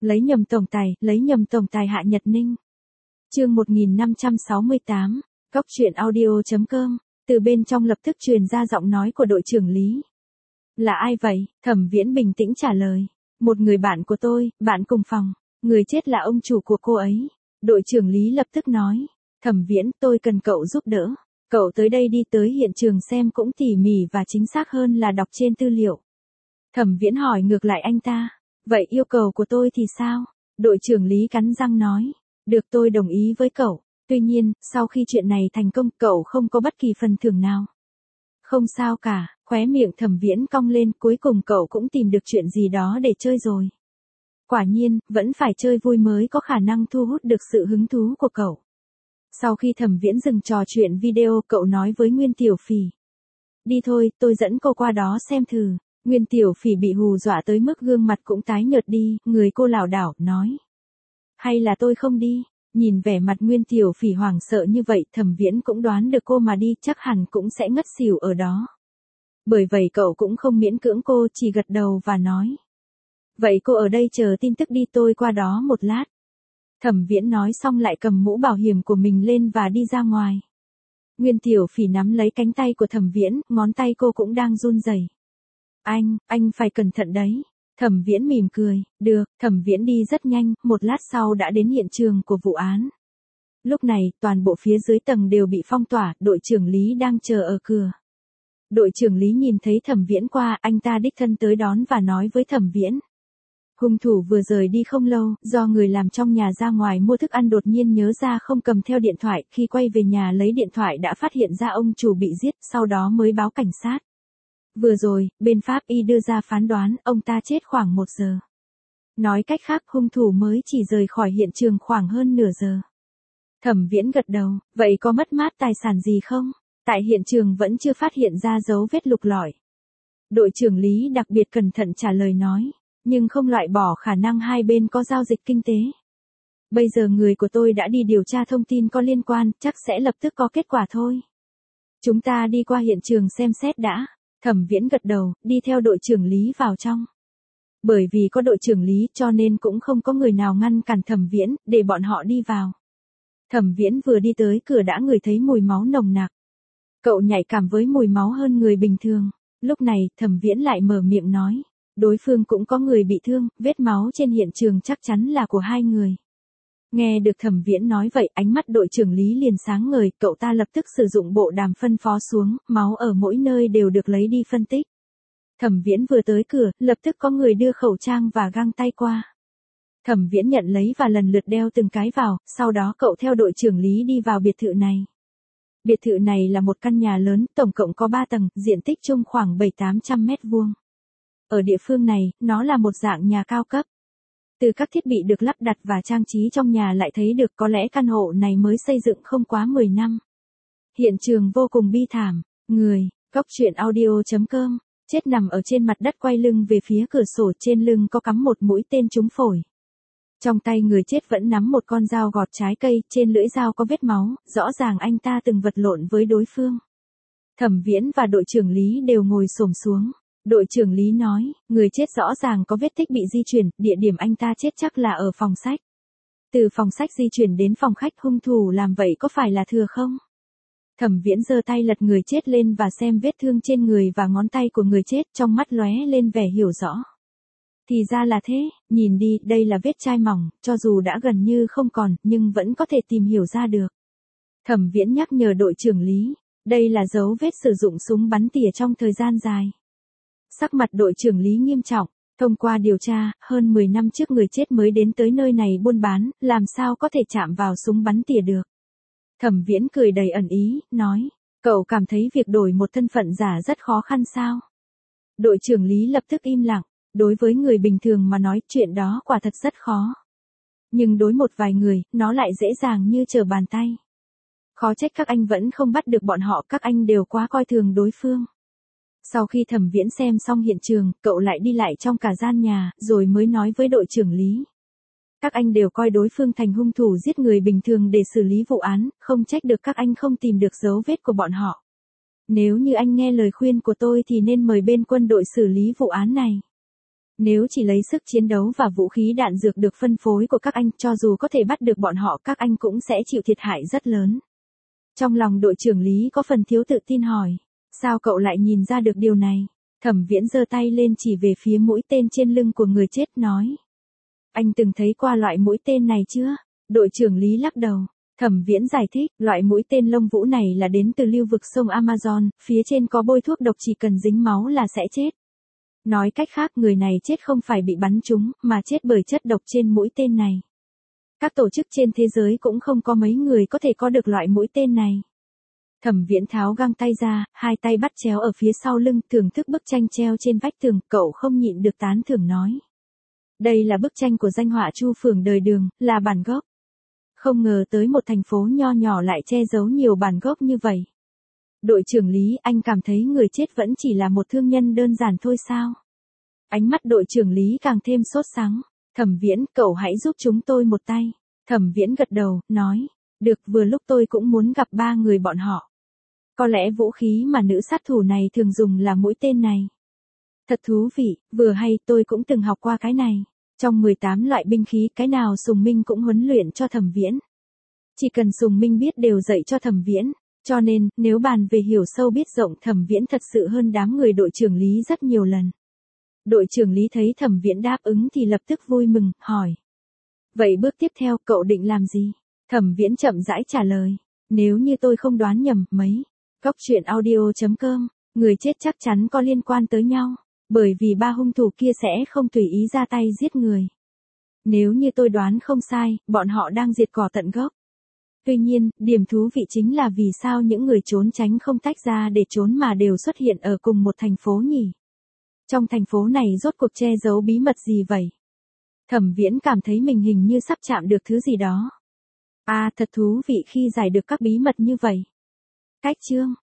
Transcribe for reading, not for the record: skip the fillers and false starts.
lấy nhầm tổng tài Hạ Nhật Ninh. Chương 1568, Cóc truyện audio.com, từ bên trong lập tức truyền ra giọng nói của đội trưởng Lý. Là ai vậy? Thẩm Viễn bình tĩnh trả lời. Một người bạn của tôi, bạn cùng phòng, người chết là ông chủ của cô ấy. Đội trưởng Lý lập tức nói. Thẩm Viễn, tôi cần cậu giúp đỡ. Cậu tới đây đi tới hiện trường xem cũng tỉ mỉ và chính xác hơn là đọc trên tư liệu. Thẩm Viễn hỏi ngược lại anh ta. Vậy yêu cầu của tôi thì sao? Đội trưởng Lý cắn răng nói. Được, tôi đồng ý với cậu. Tuy nhiên, sau khi chuyện này thành công, cậu không có bất kỳ phần thưởng nào. Không sao cả, khóe miệng Thẩm Viễn cong lên, cuối cùng cậu cũng tìm được chuyện gì đó để chơi rồi. Quả nhiên, vẫn phải chơi vui mới có khả năng thu hút được sự hứng thú của cậu. Sau khi Thẩm Viễn dừng trò chuyện video, cậu nói với Nguyên Tiểu Phỉ. Đi thôi, tôi dẫn cô qua đó xem thử. Nguyên Tiểu Phỉ bị hù dọa tới mức gương mặt cũng tái nhợt đi, người cô lảo đảo, nói. Hay là tôi không đi? Nhìn vẻ mặt Nguyên Tiểu Phỉ hoảng sợ như vậy, Thẩm Viễn cũng đoán được cô mà đi chắc hẳn cũng sẽ ngất xỉu ở đó. Bởi vậy cậu cũng không miễn cưỡng cô, chỉ gật đầu và nói. Vậy cô ở đây chờ tin tức đi, tôi qua đó một lát. Thẩm Viễn nói xong lại cầm mũ bảo hiểm của mình lên và đi ra ngoài. Nguyên Tiểu Phỉ nắm lấy cánh tay của Thẩm Viễn, ngón tay cô cũng đang run rẩy. Anh phải cẩn thận đấy. Thẩm Viễn mỉm cười. Được, Thẩm Viễn đi rất nhanh, một lát sau đã đến hiện trường của vụ án. Lúc này, toàn bộ phía dưới tầng đều bị phong tỏa, đội trưởng Lý đang chờ ở cửa. Đội trưởng Lý nhìn thấy Thẩm Viễn qua, anh ta đích thân tới đón và nói với Thẩm Viễn. Hung thủ vừa rời đi không lâu, do người làm trong nhà ra ngoài mua thức ăn đột nhiên nhớ ra không cầm theo điện thoại, khi quay về nhà lấy điện thoại đã phát hiện ra ông chủ bị giết, sau đó mới báo cảnh sát. Vừa rồi, bên pháp y đưa ra phán đoán, ông ta chết khoảng 1 giờ. Nói cách khác, hung thủ mới chỉ rời khỏi hiện trường khoảng hơn nửa giờ. Thẩm Viễn gật đầu, vậy có mất mát tài sản gì không? Tại hiện trường vẫn chưa phát hiện ra dấu vết lục lọi. Đội trưởng Lý đặc biệt cẩn thận trả lời nói, nhưng không loại bỏ khả năng hai bên có giao dịch kinh tế. Bây giờ người của tôi đã đi điều tra thông tin có liên quan, chắc sẽ lập tức có kết quả thôi. Chúng ta đi qua hiện trường xem xét đã. Thẩm Viễn gật đầu, đi theo đội trưởng Lý vào trong. Bởi vì có đội trưởng Lý cho nên cũng không có người nào ngăn cản Thẩm Viễn, để bọn họ đi vào. Thẩm Viễn vừa đi tới cửa đã ngửi thấy mùi máu nồng nặc. Cậu nhạy cảm với mùi máu hơn người bình thường. Lúc này, Thẩm Viễn lại mở miệng nói. Đối phương cũng có người bị thương, vết máu trên hiện trường chắc chắn là của hai người. Nghe được Thẩm Viễn nói vậy, ánh mắt đội trưởng Lý liền sáng ngời, cậu ta lập tức sử dụng bộ đàm phân phó xuống, máu ở mỗi nơi đều được lấy đi phân tích. Thẩm Viễn vừa tới cửa, lập tức có người đưa khẩu trang và găng tay qua. Thẩm Viễn nhận lấy và lần lượt đeo từng cái vào, sau đó cậu theo đội trưởng Lý đi vào biệt thự này. Biệt thự này là một căn nhà lớn, tổng cộng có 3 tầng, diện tích chung khoảng 700-800 mét vuông. Ở địa phương này, nó là một dạng nhà cao cấp. Từ các thiết bị được lắp đặt và trang trí trong nhà lại thấy được có lẽ căn hộ này mới xây dựng không quá 10 năm. Hiện trường vô cùng bi thảm, Cóc truyện audio.com, chết nằm ở trên mặt đất quay lưng về phía cửa sổ, trên lưng có cắm một mũi tên trúng phổi. Trong tay người chết vẫn nắm một con dao gọt trái cây, trên lưỡi dao có vết máu, rõ ràng anh ta từng vật lộn với đối phương. Thẩm Viễn và đội trưởng Lý đều ngồi xổm xuống. Đội trưởng Lý nói, người chết rõ ràng có vết tích bị di chuyển, địa điểm anh ta chết chắc là ở phòng sách. Từ phòng sách di chuyển đến phòng khách, hung thủ làm vậy có phải là thừa không? Thẩm Viễn giơ tay lật người chết lên và xem vết thương trên người và ngón tay của người chết, trong mắt lóe lên vẻ hiểu rõ. Thì ra là thế, nhìn đi, đây là vết chai mỏng, cho dù đã gần như không còn, nhưng vẫn có thể tìm hiểu ra được. Thẩm Viễn nhắc nhở đội trưởng Lý, đây là dấu vết sử dụng súng bắn tỉa trong thời gian dài. Sắc mặt đội trưởng Lý nghiêm trọng, thông qua điều tra, hơn 10 năm trước người chết mới đến tới nơi này buôn bán, làm sao có thể chạm vào súng bắn tỉa được. Thẩm Viễn cười đầy ẩn ý, nói, cậu cảm thấy việc đổi một thân phận giả rất khó khăn sao? Đội trưởng Lý lập tức im lặng, đối với người bình thường mà nói chuyện đó quả thật rất khó. Nhưng đối một vài người, nó lại dễ dàng như trở bàn tay. Khó trách các anh vẫn không bắt được bọn họ, các anh đều quá coi thường đối phương. Sau khi Thẩm Viễn xem xong hiện trường, cậu lại đi lại trong cả gian nhà, rồi mới nói với đội trưởng Lý. Các anh đều coi đối phương thành hung thủ giết người bình thường để xử lý vụ án, không trách được các anh không tìm được dấu vết của bọn họ. Nếu như anh nghe lời khuyên của tôi thì nên mời bên quân đội xử lý vụ án này. Nếu chỉ lấy sức chiến đấu và vũ khí đạn dược được phân phối của các anh, cho dù có thể bắt được bọn họ, các anh cũng sẽ chịu thiệt hại rất lớn. Trong lòng đội trưởng Lý có phần thiếu tự tin hỏi. Sao cậu lại nhìn ra được điều này? Thẩm Viễn giơ tay lên chỉ về phía mũi tên trên lưng của người chết nói. Anh từng thấy qua loại mũi tên này chưa? Đội trưởng Lý lắc đầu. Thẩm Viễn giải thích, loại mũi tên lông vũ này là đến từ lưu vực sông Amazon, phía trên có bôi thuốc độc, chỉ cần dính máu là sẽ chết. Nói cách khác, người này chết không phải bị bắn trúng, mà chết bởi chất độc trên mũi tên này. Các tổ chức trên thế giới cũng không có mấy người có thể có được loại mũi tên này. Thẩm Viễn tháo găng tay ra, hai tay bắt chéo ở phía sau lưng, thưởng thức bức tranh treo trên vách tường, cậu không nhịn được tán thưởng nói. Đây là bức tranh của danh họa Chu Phường đời Đường, là bản gốc. Không ngờ tới một thành phố nho nhỏ lại che giấu nhiều bản gốc như vậy. Đội trưởng Lý, anh cảm thấy người chết vẫn chỉ là một thương nhân đơn giản thôi sao? Ánh mắt đội trưởng Lý càng thêm sốt sắng. Thẩm Viễn, cậu hãy giúp chúng tôi một tay. Thẩm Viễn gật đầu, nói. Được, vừa lúc tôi cũng muốn gặp ba người bọn họ. Có lẽ vũ khí mà nữ sát thủ này thường dùng là mũi tên này. Thật thú vị, vừa hay tôi cũng từng học qua cái này. Trong 18 loại binh khí, cái nào Sùng Minh cũng huấn luyện cho Thẩm Viễn. Chỉ cần Sùng Minh biết đều dạy cho Thẩm Viễn. Cho nên, nếu bàn về hiểu sâu biết rộng, Thẩm Viễn thật sự hơn đám người đội trưởng Lý rất nhiều lần. Đội trưởng Lý thấy Thẩm Viễn đáp ứng thì lập tức vui mừng, hỏi. Vậy bước tiếp theo cậu định làm gì? Thẩm Viễn chậm rãi trả lời. Nếu như tôi không đoán nhầm, mấy. Cóc truyện audio.com, người chết chắc chắn có liên quan tới nhau. Bởi vì ba hung thủ kia sẽ không tùy ý ra tay giết người. Nếu như tôi đoán không sai, bọn họ đang diệt cỏ tận gốc. Tuy nhiên, điểm thú vị chính là vì sao những người trốn tránh không tách ra để trốn mà đều xuất hiện ở cùng một thành phố nhỉ? Trong thành phố này rốt cuộc che giấu bí mật gì vậy? Thẩm Viễn cảm thấy mình hình như sắp chạm được thứ gì đó. À, thật thú vị khi giải được các bí mật như vậy. Cách chương